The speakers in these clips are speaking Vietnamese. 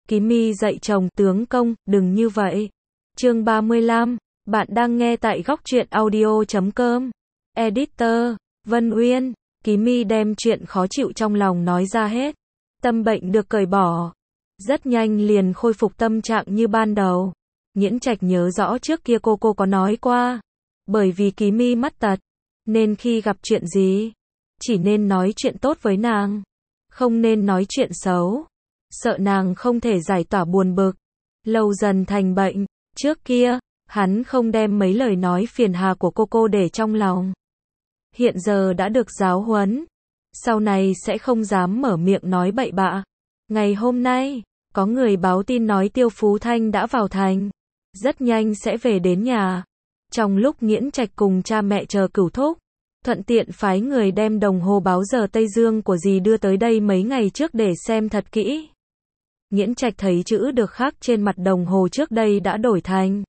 Kimi dạy chồng, tướng công, đừng như vậy. Chương 35, bạn đang nghe tại góc truyện audio.com. Editor, Vân Uyên. Kimi đem chuyện khó chịu trong lòng nói ra hết. Tâm bệnh được cởi bỏ. Rất nhanh liền khôi phục tâm trạng như ban đầu. Nghiễn Trạch nhớ rõ trước kia cô có nói qua. Bởi vì Kimi mắt tật, nên khi gặp chuyện gì, chỉ nên nói chuyện tốt với nàng. Không nên nói chuyện xấu. Sợ nàng không thể giải tỏa buồn bực. Lâu dần thành bệnh. Trước kia, hắn không đem mấy lời nói phiền hà của cô để trong lòng. Hiện giờ đã được giáo huấn. Sau này sẽ không dám mở miệng nói bậy bạ. Ngày hôm nay, có người báo tin nói Tiêu Phú Thanh đã vào thành. Rất nhanh sẽ về đến nhà. Trong lúc Nghiễn Trạch cùng cha mẹ chờ Cửu Thúc, thuận tiện phái người đem đồng hồ báo giờ Tây Dương của dì đưa tới đây mấy ngày trước để xem thật kỹ. Nghiễn Trạch thấy chữ được khắc trên mặt đồng hồ trước đây đã đổi thành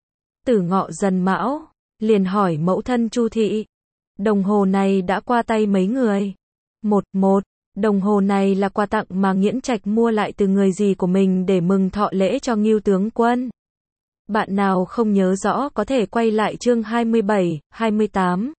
Tử Ngọ Dần Mão, liền hỏi mẫu thân Chu thị, đồng hồ này đã qua tay mấy người? Một, đồng hồ này là quà tặng mà Nghiễn Trạch mua lại từ người dì của mình để mừng thọ lễ cho Ngưu tướng quân. Bạn nào không nhớ rõ có thể quay lại chương 27, 28.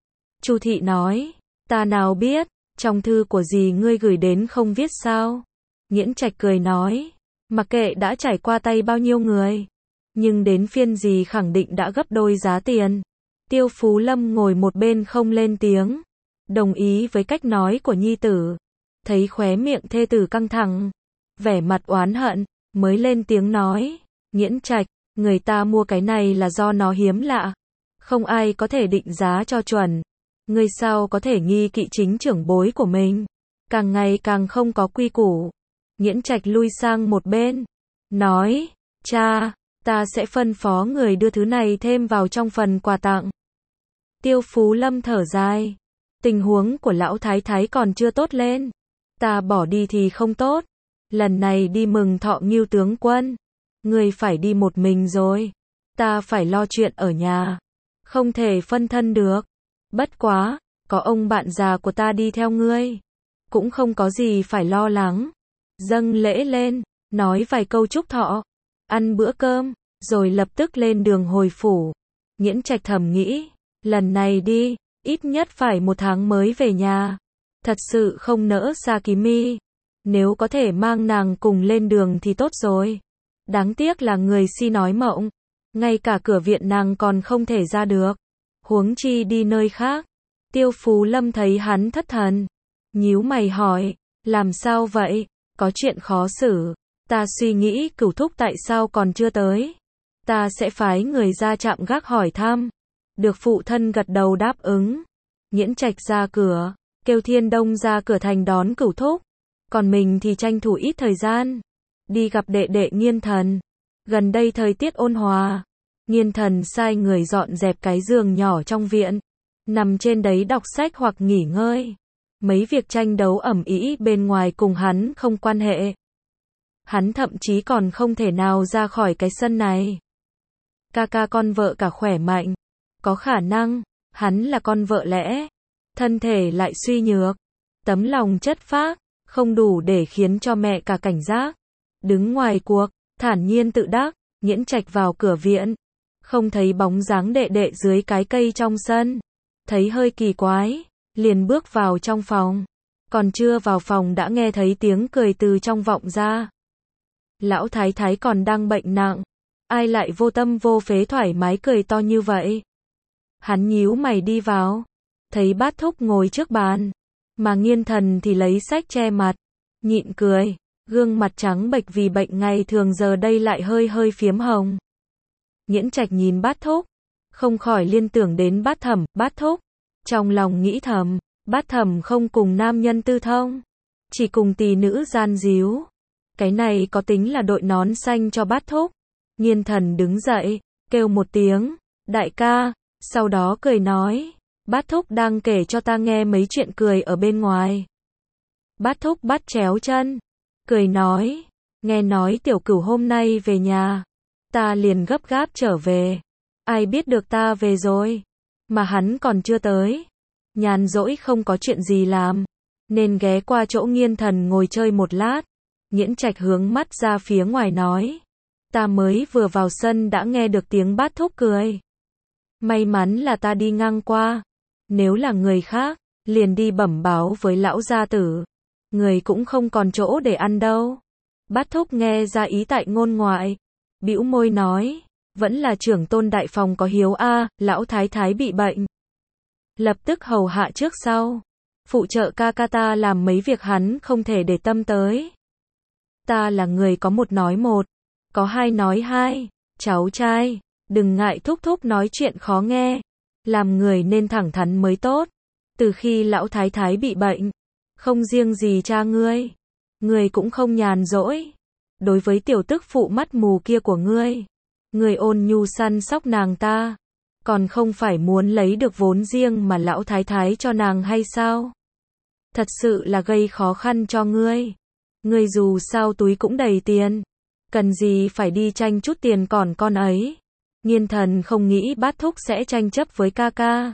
Chu thị nói, ta nào biết, trong thư của dì ngươi gửi đến không viết sao? Nghiễn Trạch cười nói, mặc kệ đã trải qua tay bao nhiêu người, nhưng đến phiên dì khẳng định đã gấp đôi giá tiền. Tiêu Phú Lâm ngồi một bên không lên tiếng, đồng ý với cách nói của nhi tử. Thấy khóe miệng thê tử căng thẳng, vẻ mặt oán hận, mới lên tiếng nói, Nghiễn Trạch, người ta mua cái này là do nó hiếm lạ, không ai có thể định giá cho chuẩn. Ngươi sao có thể nghi kỵ chính trưởng bối của mình? Càng ngày càng không có quy củ. Nghiễn Trạch lui sang một bên, nói, cha, ta sẽ phân phó người đưa thứ này thêm vào trong phần quà tặng. Tiêu Phú Lâm thở dài, tình huống của lão thái thái còn chưa tốt lên, ta bỏ đi thì không tốt. Lần này đi mừng thọ Ngưu tướng quân, ngươi phải đi một mình rồi, ta phải lo chuyện ở nhà, không thể phân thân được. Bất quá, có ông bạn già của ta đi theo ngươi, cũng không có gì phải lo lắng. Dâng lễ lên, nói vài câu chúc thọ, ăn bữa cơm, rồi lập tức lên đường hồi phủ. Nghiễn Trạch thầm nghĩ, lần này đi, ít nhất phải 1 tháng mới về nhà. Thật sự không nỡ xa Kimi. Nếu có thể mang nàng cùng lên đường thì tốt rồi. Đáng tiếc là người si nói mộng. Ngay cả cửa viện nàng còn không thể ra được. Huống chi đi nơi khác. Tiêu Phú Lâm thấy hắn thất thần, nhíu mày hỏi, làm sao vậy? Có chuyện khó xử. Ta suy nghĩ Cửu Thúc tại sao còn chưa tới. Ta sẽ phái người ra trạm gác hỏi thăm. Được phụ thân gật đầu đáp ứng. Nghiễn Trạch ra cửa, kêu Thiên Đông ra cửa thành đón Cửu Thúc. Còn mình thì tranh thủ ít thời gian, đi gặp đệ đệ Nghiên Thần. Gần đây thời tiết ôn hòa, Nghiên Thần sai người dọn dẹp cái giường nhỏ trong viện, nằm trên đấy đọc sách hoặc nghỉ ngơi. Mấy việc tranh đấu ầm ĩ bên ngoài cùng hắn không quan hệ. Hắn thậm chí còn không thể nào ra khỏi cái sân này. Ca con vợ cả khỏe mạnh, có khả năng, hắn là con vợ lẽ, thân thể lại suy nhược, tấm lòng chất phác, không đủ để khiến cho mẹ cả cảnh giác. Đứng ngoài cuộc, thản nhiên tự đắc, Nghiễn Trạch vào cửa viện, không thấy bóng dáng đệ đệ dưới cái cây trong sân. Thấy hơi kỳ quái, liền bước vào trong phòng. Còn chưa vào phòng đã nghe thấy tiếng cười từ trong vọng ra. Lão thái thái còn đang bệnh nặng, ai lại vô tâm vô phế thoải mái cười to như vậy? Hắn nhíu mày đi vào, thấy Bát Thúc ngồi trước bàn, mà Nghiên Thần thì lấy sách che mặt, nhịn cười, gương mặt trắng bệch vì bệnh ngày thường giờ đây lại hơi phiếm hồng. Nghiễn Trạch nhìn Bát Thúc, không khỏi liên tưởng đến Bát Thẩm. Bát Thúc, trong lòng nghĩ thầm, Bát Thẩm không cùng nam nhân tư thông, chỉ cùng tỳ nữ gian díu. Cái này có tính là đội nón xanh cho Bát Thúc. Nghiên Thần đứng dậy, kêu một tiếng, đại ca, sau đó cười nói, Bát Thúc đang kể cho ta nghe mấy chuyện cười ở bên ngoài. Bát Thúc bắt chéo chân, cười nói, nghe nói Tiểu Cửu hôm nay về nhà, ta liền gấp gáp trở về. Ai biết được ta về rồi, mà hắn còn chưa tới. Nhàn rỗi không có chuyện gì làm, nên ghé qua chỗ Nghiên Thần ngồi chơi một lát. Nghiễn Trạch hướng mắt ra phía ngoài nói. Ta mới vừa vào sân đã nghe được tiếng Bát Thúc cười. May mắn là ta đi ngang qua. Nếu là người khác, liền đi bẩm báo với lão gia tử. Người cũng không còn chỗ để ăn đâu. Bát Thúc nghe ra ý tại ngôn ngoại. Bĩu môi nói. Vẫn là trưởng tôn đại phòng có hiếu a, lão thái thái bị bệnh. Lập tức hầu hạ trước sau. Phụ trợ ca ca ta làm mấy việc hắn không thể để tâm tới. Ta là người có một nói một, có hai nói hai. Cháu trai, đừng ngại thúc thúc nói chuyện khó nghe. Làm người nên thẳng thắn mới tốt. Từ khi lão thái thái bị bệnh, không riêng gì cha ngươi cũng không nhàn rỗi. Đối với tiểu tức phụ mắt mù kia của ngươi ôn nhu săn sóc nàng ta, còn không phải muốn lấy được vốn riêng mà lão thái thái cho nàng hay sao? Thật sự là gây khó khăn cho ngươi. Ngươi dù sao túi cũng đầy tiền, cần gì phải đi tranh chút tiền còn con ấy. Nghiên Thần không nghĩ Bát Thúc sẽ tranh chấp với ca ca,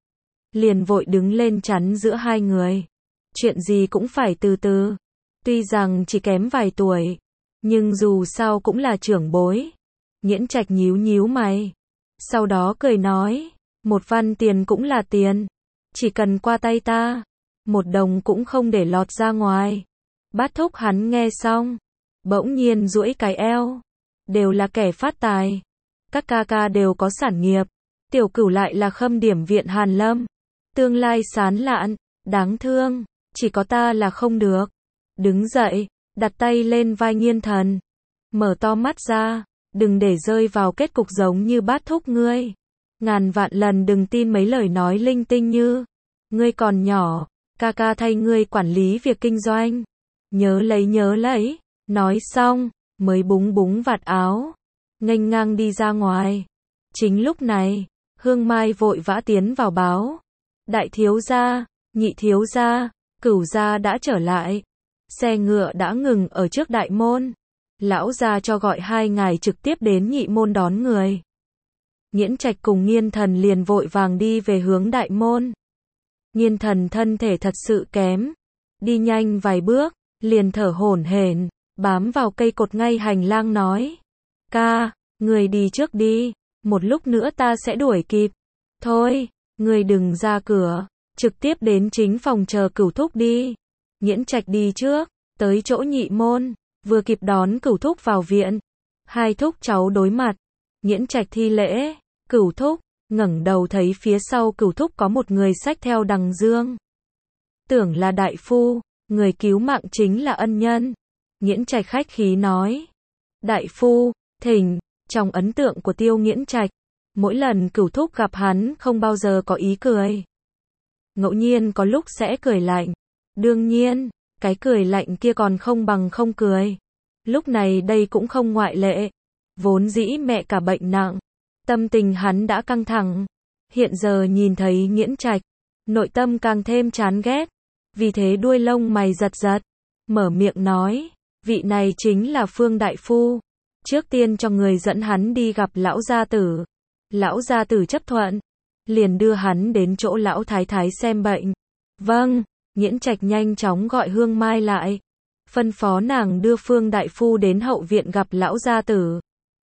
liền vội đứng lên chắn giữa hai người. Chuyện gì cũng phải từ từ. Tuy rằng chỉ kém vài tuổi, nhưng dù sao cũng là trưởng bối. Nghiễn Trạch nhíu nhíu mày, sau đó cười nói, 1 văn tiền cũng là tiền, chỉ cần qua tay ta, 1 đồng cũng không để lọt ra ngoài. Bát Thúc hắn nghe xong, bỗng nhiên duỗi cái eo, đều là kẻ phát tài, các ca ca đều có sản nghiệp, tiểu cửu lại là khâm điểm viện Hàn Lâm, tương lai sán lạn, đáng thương, chỉ có ta là không được. Đứng dậy, đặt tay lên vai Nghiên Thần, mở to mắt ra, đừng để rơi vào kết cục giống như Bát Thúc ngươi. Ngàn vạn lần đừng tin mấy lời nói linh tinh như, ngươi còn nhỏ, ca ca thay ngươi quản lý việc kinh doanh. Nhớ lấy. Nói xong, mới búng búng vạt áo, nghênh ngang đi ra ngoài. Chính lúc này, Hương Mai vội vã tiến vào báo. Đại thiếu gia, nhị thiếu gia, cửu gia đã trở lại. Xe ngựa đã ngừng ở trước đại môn. Lão gia cho gọi 2 ngài trực tiếp đến nhị môn đón người. Nghiễn Trạch cùng Nghiên Thần liền vội vàng đi về hướng đại môn. Nghiên Thần thân thể thật sự kém, đi nhanh vài bước, liền thở hổn hển, bám vào cây cột ngay hành lang nói. Ca, người đi trước đi, một lúc nữa ta sẽ đuổi kịp. Thôi, người đừng ra cửa, trực tiếp đến chính phòng chờ Cửu thúc đi. Nghiễn Trạch đi trước, tới chỗ nhị môn, vừa kịp đón Cửu thúc vào viện. 2 thúc cháu đối mặt, Nghiễn Trạch thi lễ, Cửu thúc, ngẩng đầu thấy phía sau Cửu thúc có một người xách theo đằng dương. Tưởng là đại phu, người cứu mạng chính là ân nhân. Nghiễn Trạch khách khí nói. Đại phu, thỉnh. Trong ấn tượng của Tiêu Nghiễn Trạch, mỗi lần Cửu thúc gặp hắn không bao giờ có ý cười. Ngẫu nhiên có lúc sẽ cười lạnh. Đương nhiên, cái cười lạnh kia còn không bằng không cười. Lúc này đây cũng không ngoại lệ. Vốn dĩ mẹ cả bệnh nặng, tâm tình hắn đã căng thẳng. Hiện giờ nhìn thấy Nghiễn Trạch, nội tâm càng thêm chán ghét. Vì thế đuôi lông mày giật giật, mở miệng nói, vị này chính là Phương đại phu. Trước tiên cho người dẫn hắn đi gặp lão gia tử. Lão gia tử chấp thuận, liền đưa hắn đến chỗ lão thái thái xem bệnh. Vâng, Nghiễn Trạch nhanh chóng gọi Hương Mai lại, phân phó nàng đưa Phương đại phu đến hậu viện gặp lão gia tử.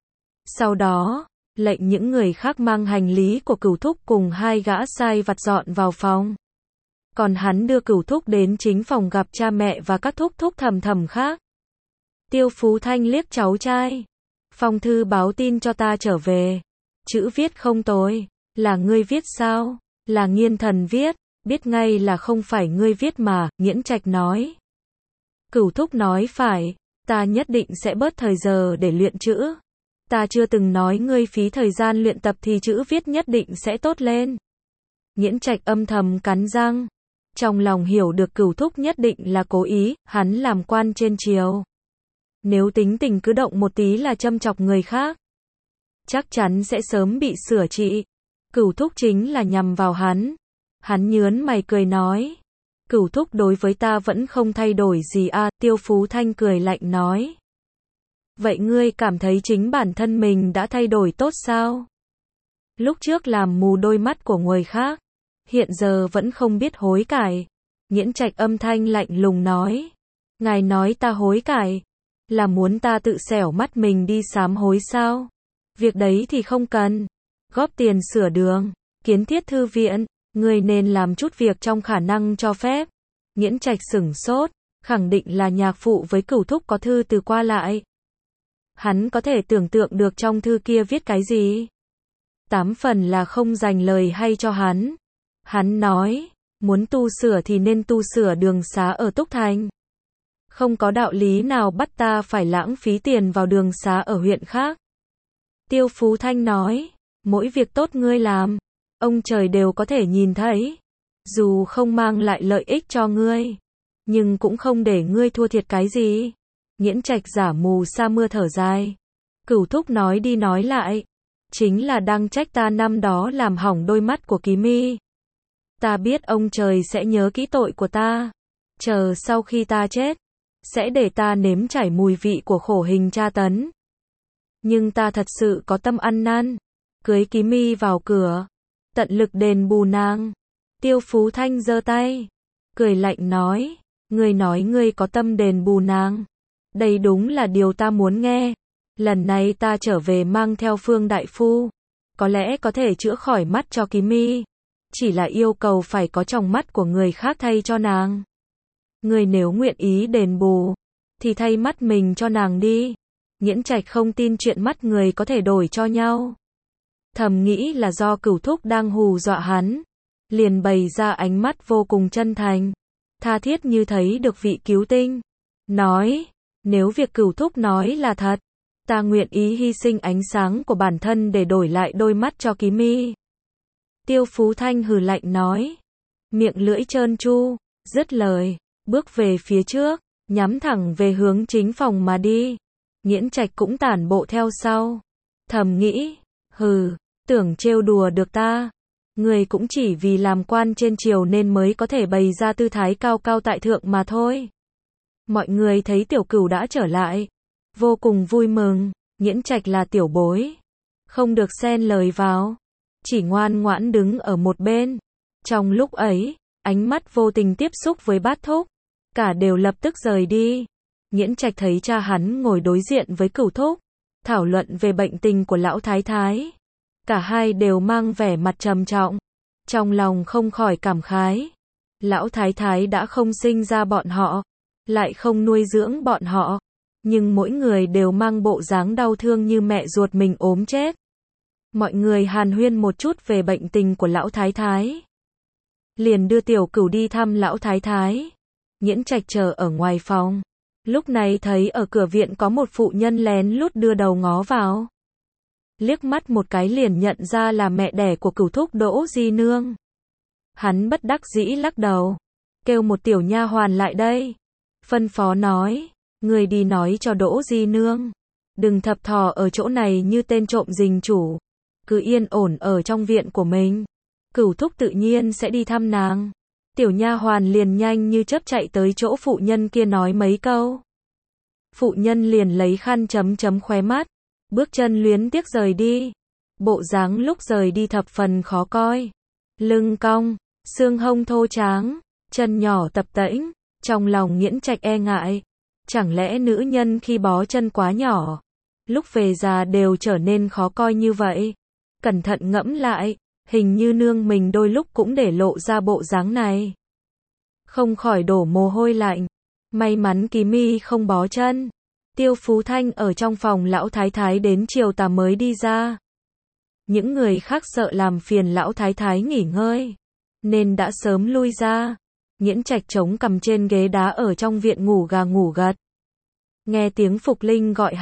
Sau đó, lệnh những người khác mang hành lý của Cửu thúc cùng 2 gã sai vặt dọn vào phòng. Còn hắn đưa Cửu thúc đến chính phòng gặp cha mẹ và các thúc thúc thầm thầm khác. Tiêu Phú Thanh liếc cháu trai. Phong thư báo tin cho ta trở về. Chữ viết không tồi. Là ngươi viết sao? Là Nghiên Thần viết. Biết ngay là không phải ngươi viết mà, Nghiễn Trạch nói. Cửu thúc nói phải. Ta nhất định sẽ bớt thời giờ để luyện chữ. Ta chưa từng nói ngươi phí thời gian luyện tập thì chữ viết nhất định sẽ tốt lên. Nghiễn Trạch âm thầm cắn răng. Trong lòng hiểu được Cửu thúc nhất định là cố ý, hắn làm quan trên triều. Nếu tính tình cứ động một tí là châm chọc người khác, chắc chắn sẽ sớm bị sửa trị. Cửu thúc chính là nhằm vào hắn. Hắn nhớn mày cười nói. Cửu thúc đối với ta vẫn không thay đổi gì à, Tiêu Phú Thanh cười lạnh nói. Vậy ngươi cảm thấy chính bản thân mình đã thay đổi tốt sao? Lúc trước làm mù đôi mắt của người khác, hiện giờ vẫn không biết hối cải. Nghiễn Trạch âm thanh lạnh lùng nói. Ngài nói ta hối cải, là muốn ta tự xẻo mắt mình đi sám hối sao? Việc đấy thì không cần. Góp tiền sửa đường, kiến thiết thư viện, ngươi nên làm chút việc trong khả năng cho phép. Nghiễn Trạch sửng sốt, khẳng định là nhạc phụ với Cửu thúc có thư từ qua lại. Hắn có thể tưởng tượng được trong thư kia viết cái gì. 8 phần là không dành lời hay cho hắn. Hắn nói, muốn tu sửa thì nên tu sửa đường xá ở Túc Thành. Không có đạo lý nào bắt ta phải lãng phí tiền vào đường xá ở huyện khác. Tiêu Phú Thanh nói, mỗi việc tốt ngươi làm, ông trời đều có thể nhìn thấy. Dù không mang lại lợi ích cho ngươi, nhưng cũng không để ngươi thua thiệt cái gì. Nghiễn Trạch giả mù sa mưa thở dài. Cửu thúc nói đi nói lại, chính là đang trách ta năm đó làm hỏng đôi mắt của Ký Mi. Ta biết ông trời sẽ nhớ kỹ tội của ta. Chờ sau khi ta chết, sẽ để ta nếm trải mùi vị của khổ hình tra tấn. Nhưng ta thật sự có tâm ăn năn, cưới Ký Mi vào cửa, tận lực đền bù nàng. Tiêu Phú Thanh giơ tay, cười lạnh nói, ngươi có tâm đền bù nàng. Đây đúng là điều ta muốn nghe. Lần này ta trở về mang theo Phương đại phu, có lẽ có thể chữa khỏi mắt cho Ký Mi. Chỉ là yêu cầu phải có tròng mắt của người khác thay cho nàng. Ngươi nếu nguyện ý đền bù, thì thay mắt mình cho nàng đi. Nghiễn Trạch không tin chuyện mắt người có thể đổi cho nhau. Thầm nghĩ là do Cửu thúc đang hù dọa hắn, liền bày ra ánh mắt vô cùng chân thành, tha thiết như thấy được vị cứu tinh. Nói, nếu việc Cửu thúc nói là thật, ta nguyện ý hy sinh ánh sáng của bản thân để đổi lại đôi mắt cho Ký Mi. Tiêu Phú Thanh hừ lạnh nói, miệng lưỡi trơn tru, dứt lời, bước về phía trước, nhắm thẳng về hướng chính phòng mà đi. Nghiễn Trạch cũng tản bộ theo sau, thầm nghĩ, tưởng trêu đùa được ta. Người cũng chỉ vì làm quan trên triều nên mới có thể bày ra tư thái cao cao tại thượng mà thôi. Mọi người thấy Tiểu Cửu đã trở lại, vô cùng vui mừng. Nghiễn Trạch là tiểu bối, không được xen lời vào, chỉ ngoan ngoãn đứng ở một bên. Trong lúc ấy, ánh mắt vô tình tiếp xúc với Bát thúc, cả đều lập tức rời đi. Nghiễn Trạch thấy cha hắn ngồi đối diện với Cửu thúc, thảo luận về bệnh tình của lão thái thái. Cả hai đều mang vẻ mặt trầm trọng, trong lòng không khỏi cảm khái. Lão thái thái đã không sinh ra bọn họ, lại không nuôi dưỡng bọn họ, nhưng mỗi người đều mang bộ dáng đau thương như mẹ ruột mình ốm chết. Mọi người hàn huyên một chút về bệnh tình của lão thái thái, liền đưa Tiểu Cửu đi thăm lão thái thái. Nghiễn Trạch chờ ở ngoài phòng, lúc này thấy ở cửa viện có một phụ nhân lén lút đưa đầu ngó vào. Liếc mắt một cái liền nhận ra là mẹ đẻ của Cửu thúc Đỗ Di Nương. Hắn bất đắc dĩ lắc đầu, kêu một tiểu nha hoàn lại đây, phân phó nói, người đi nói cho Đỗ Di Nương, đừng thập thò ở chỗ này như tên trộm rình chủ, cứ yên ổn ở trong viện của mình. Cửu thúc tự nhiên sẽ đi thăm nàng. Tiểu nha hoàn liền nhanh như chớp chạy tới chỗ phụ nhân kia nói mấy câu. Phụ nhân liền lấy khăn chấm chấm khóe mắt, bước chân luyến tiếc rời đi. Bộ dáng lúc rời đi thập phần khó coi, lưng cong, xương hông thô tráng, chân nhỏ tập tễnh. Trong lòng Nghiễn Trạch e ngại, chẳng lẽ nữ nhân khi bó chân quá nhỏ, lúc về già đều trở nên khó coi như vậy? Cẩn thận ngẫm lại, hình như nương mình đôi lúc cũng để lộ ra bộ dáng này. Không khỏi đổ mồ hôi lạnh. May mắn Ký Mi không bó chân. Tiêu Phú Thanh ở trong phòng lão thái thái đến chiều tà mới đi ra. Những người khác sợ làm phiền lão thái thái nghỉ ngơi, nên đã sớm lui ra. Nghiễn Trạch chống cằm trên ghế đá ở trong viện ngủ gà ngủ gật. Nghe tiếng Phục Linh gọi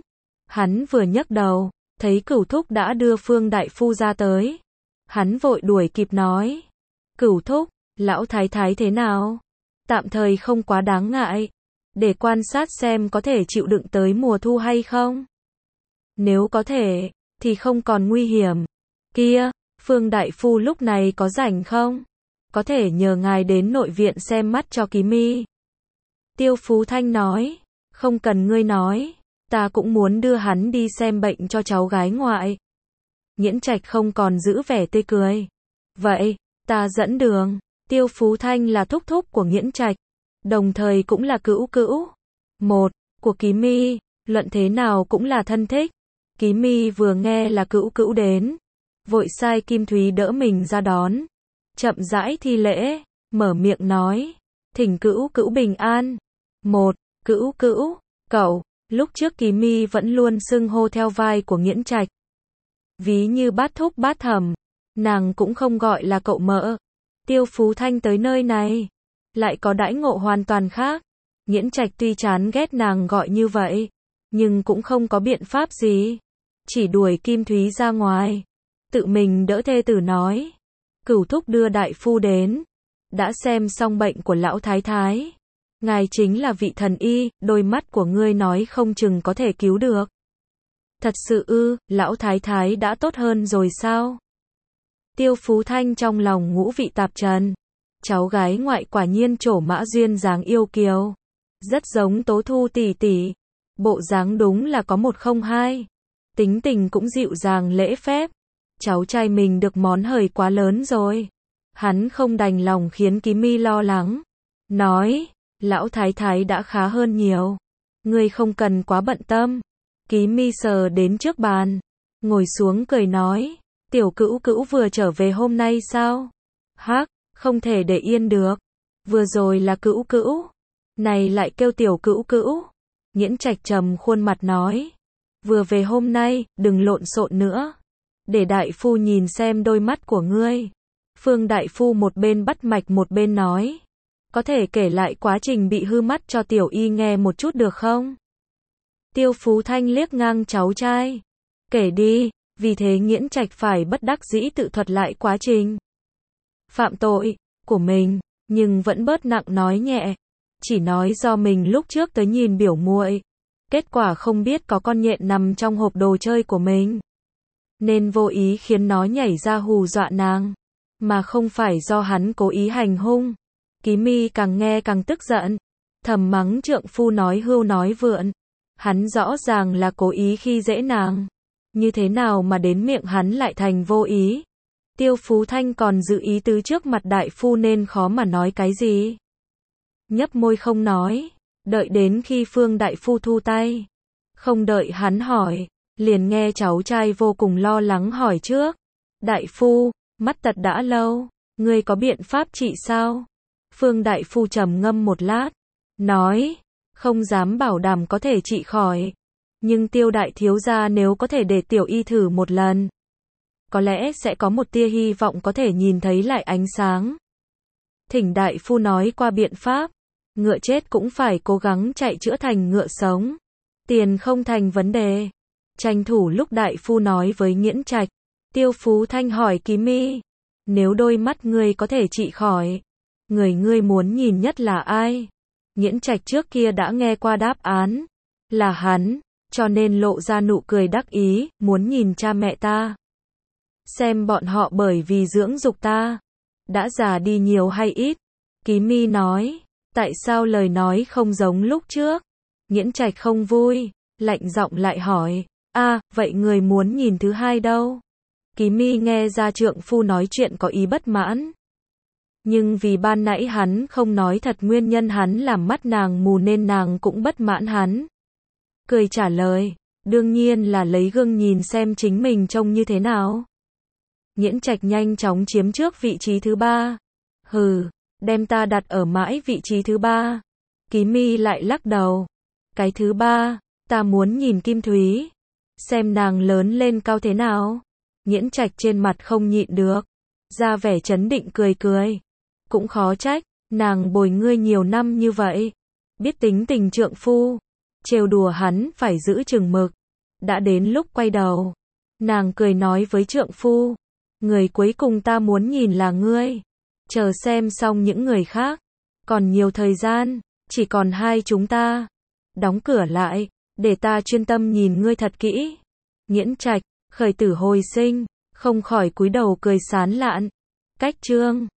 hắn vừa nhấc đầu, thấy Cửu thúc đã đưa Phương đại phu ra tới. Hắn vội đuổi kịp nói, Cửu thúc, lão thái thái thế nào? Tạm thời không quá đáng ngại, để quan sát xem có thể chịu đựng tới mùa thu hay không. Nếu có thể, thì không còn nguy hiểm. Kia, Phương đại phu lúc này có rảnh không? Có thể nhờ ngài đến nội viện xem mắt cho Ký Mi. Tiêu Phú Thanh nói, không cần ngươi nói, ta cũng muốn đưa hắn đi xem bệnh cho cháu gái ngoại. Nghiễn Trạch không còn giữ vẻ tươi cười. Vậy, ta dẫn đường. Tiêu Phú Thanh là thúc thúc của Nghiễn Trạch, đồng thời cũng là cữu cữu một của Ký Mi, luận thế nào cũng là thân thích. Ký Mi vừa nghe là cữu cữu đến, vội sai Kim Thúy đỡ mình ra đón, chậm rãi thi lễ, mở miệng nói, thỉnh cữu cữu bình an. Một, cữu cữu, cậu, lúc trước Ký Mi vẫn luôn xưng hô theo vai của Nghiễn Trạch. Ví như bát thúc bát thẩm, nàng cũng không gọi là cậu mợ. Tiêu Phú Thanh tới nơi này, lại có đãi ngộ hoàn toàn khác. Nghiễn Trạch tuy chán ghét nàng gọi như vậy, nhưng cũng không có biện pháp gì. Chỉ đuổi Kim Thúy ra ngoài, tự mình đỡ thê tử nói, cửu thúc đưa đại phu đến, đã xem xong bệnh của lão thái thái. Ngài chính là vị thần y, đôi mắt của ngươi nói không chừng có thể cứu được. Thật sự ư, lão thái thái đã tốt hơn rồi sao? Tiêu Phú Thanh trong lòng ngũ vị tạp trần. Cháu gái ngoại quả nhiên trổ mã duyên dáng yêu kiều, rất giống Tố Thu tỷ tỷ. Bộ dáng đúng là có một không hai. Tính tình cũng dịu dàng lễ phép. Cháu trai mình được món hời quá lớn rồi. Hắn không đành lòng khiến Ký Mi lo lắng. Nói, lão thái thái đã khá hơn nhiều. Ngươi không cần quá bận tâm. Ký Mi sờ đến trước bàn, ngồi xuống cười nói, tiểu cữu cữu vừa trở về hôm nay sao? Hắc, không thể để yên được. Vừa rồi là cữu cữu, này lại kêu tiểu cữu cữu. Nghiễn Trạch trầm khuôn mặt nói, vừa về hôm nay, đừng lộn xộn nữa. Để đại phu nhìn xem đôi mắt của ngươi. Phương đại phu một bên bắt mạch một bên nói, có thể kể lại quá trình bị hư mắt cho tiểu y nghe một chút được không? Tiêu Phú Thanh liếc ngang cháu trai, kể đi. Vì thế Nghiễn Trạch phải bất đắc dĩ tự thuật lại quá trình phạm tội của mình, nhưng vẫn bớt nặng nói nhẹ, chỉ nói do mình lúc trước tới nhìn biểu muội, kết quả không biết có con nhện nằm trong hộp đồ chơi của mình, nên vô ý khiến nó nhảy ra hù dọa nàng, mà không phải do hắn cố ý hành hung. Ký Mi càng nghe càng tức giận, thầm mắng trượng phu nói hưu nói vượn, hắn rõ ràng là cố ý khi dễ nàng, như thế nào mà đến miệng hắn lại thành vô ý. Tiêu Phú Thanh còn giữ ý tứ trước mặt đại phu nên khó mà nói cái gì. Nhấp môi không nói, đợi đến khi Phương đại phu thu tay. Không đợi hắn hỏi, liền nghe cháu trai vô cùng lo lắng hỏi trước. Đại phu, mắt tật đã lâu, ngươi có biện pháp trị sao? Phương đại phu trầm ngâm một lát, nói, không dám bảo đảm có thể trị khỏi. Nhưng Tiêu đại thiếu gia nếu có thể để tiểu y thử một lần, có lẽ sẽ có một tia hy vọng có thể nhìn thấy lại ánh sáng. Thỉnh đại phu nói qua biện pháp, ngựa chết cũng phải cố gắng chạy chữa thành ngựa sống. Tiền không thành vấn đề. Tranh thủ lúc đại phu nói với Nghiễn Trạch, Tiêu Phú Thanh hỏi Ký Mi, nếu đôi mắt ngươi có thể trị khỏi, người ngươi muốn nhìn nhất là ai? Nghiễn Trạch trước kia đã nghe qua đáp án, là hắn, cho nên lộ ra nụ cười đắc ý, muốn nhìn cha mẹ ta. Xem bọn họ bởi vì dưỡng dục ta, đã già đi nhiều hay ít. Ký Mi nói, tại sao lời nói không giống lúc trước? Nghiễn Trạch không vui, lạnh giọng lại hỏi, vậy người muốn nhìn thứ hai đâu? Ký Mi nghe ra trượng phu nói chuyện có ý bất mãn. Nhưng vì ban nãy hắn không nói thật nguyên nhân hắn làm mắt nàng mù nên nàng cũng bất mãn hắn. Cười trả lời, đương nhiên là lấy gương nhìn xem chính mình trông như thế nào. Nghiễn Trạch nhanh chóng chiếm trước vị trí thứ ba. Hừ, đem ta đặt ở mãi vị trí thứ ba. Ký Mi lại lắc đầu. Cái thứ ba, ta muốn nhìn Kim Thúy, xem nàng lớn lên cao thế nào. Nghiễn Trạch trên mặt không nhịn được, ra vẻ trấn định cười cười. Cũng khó trách, nàng bồi ngươi nhiều năm như vậy, biết tính tình trượng phu, trêu đùa hắn phải giữ chừng mực. Đã đến lúc quay đầu, nàng cười nói với trượng phu, người cuối cùng ta muốn nhìn là ngươi. Chờ xem xong những người khác, còn nhiều thời gian, chỉ còn hai chúng ta. Đóng cửa lại, để ta chuyên tâm nhìn ngươi thật kỹ. Nghiễn Trạch, khởi tử hồi sinh, không khỏi cúi đầu cười sán lạn. Cách chương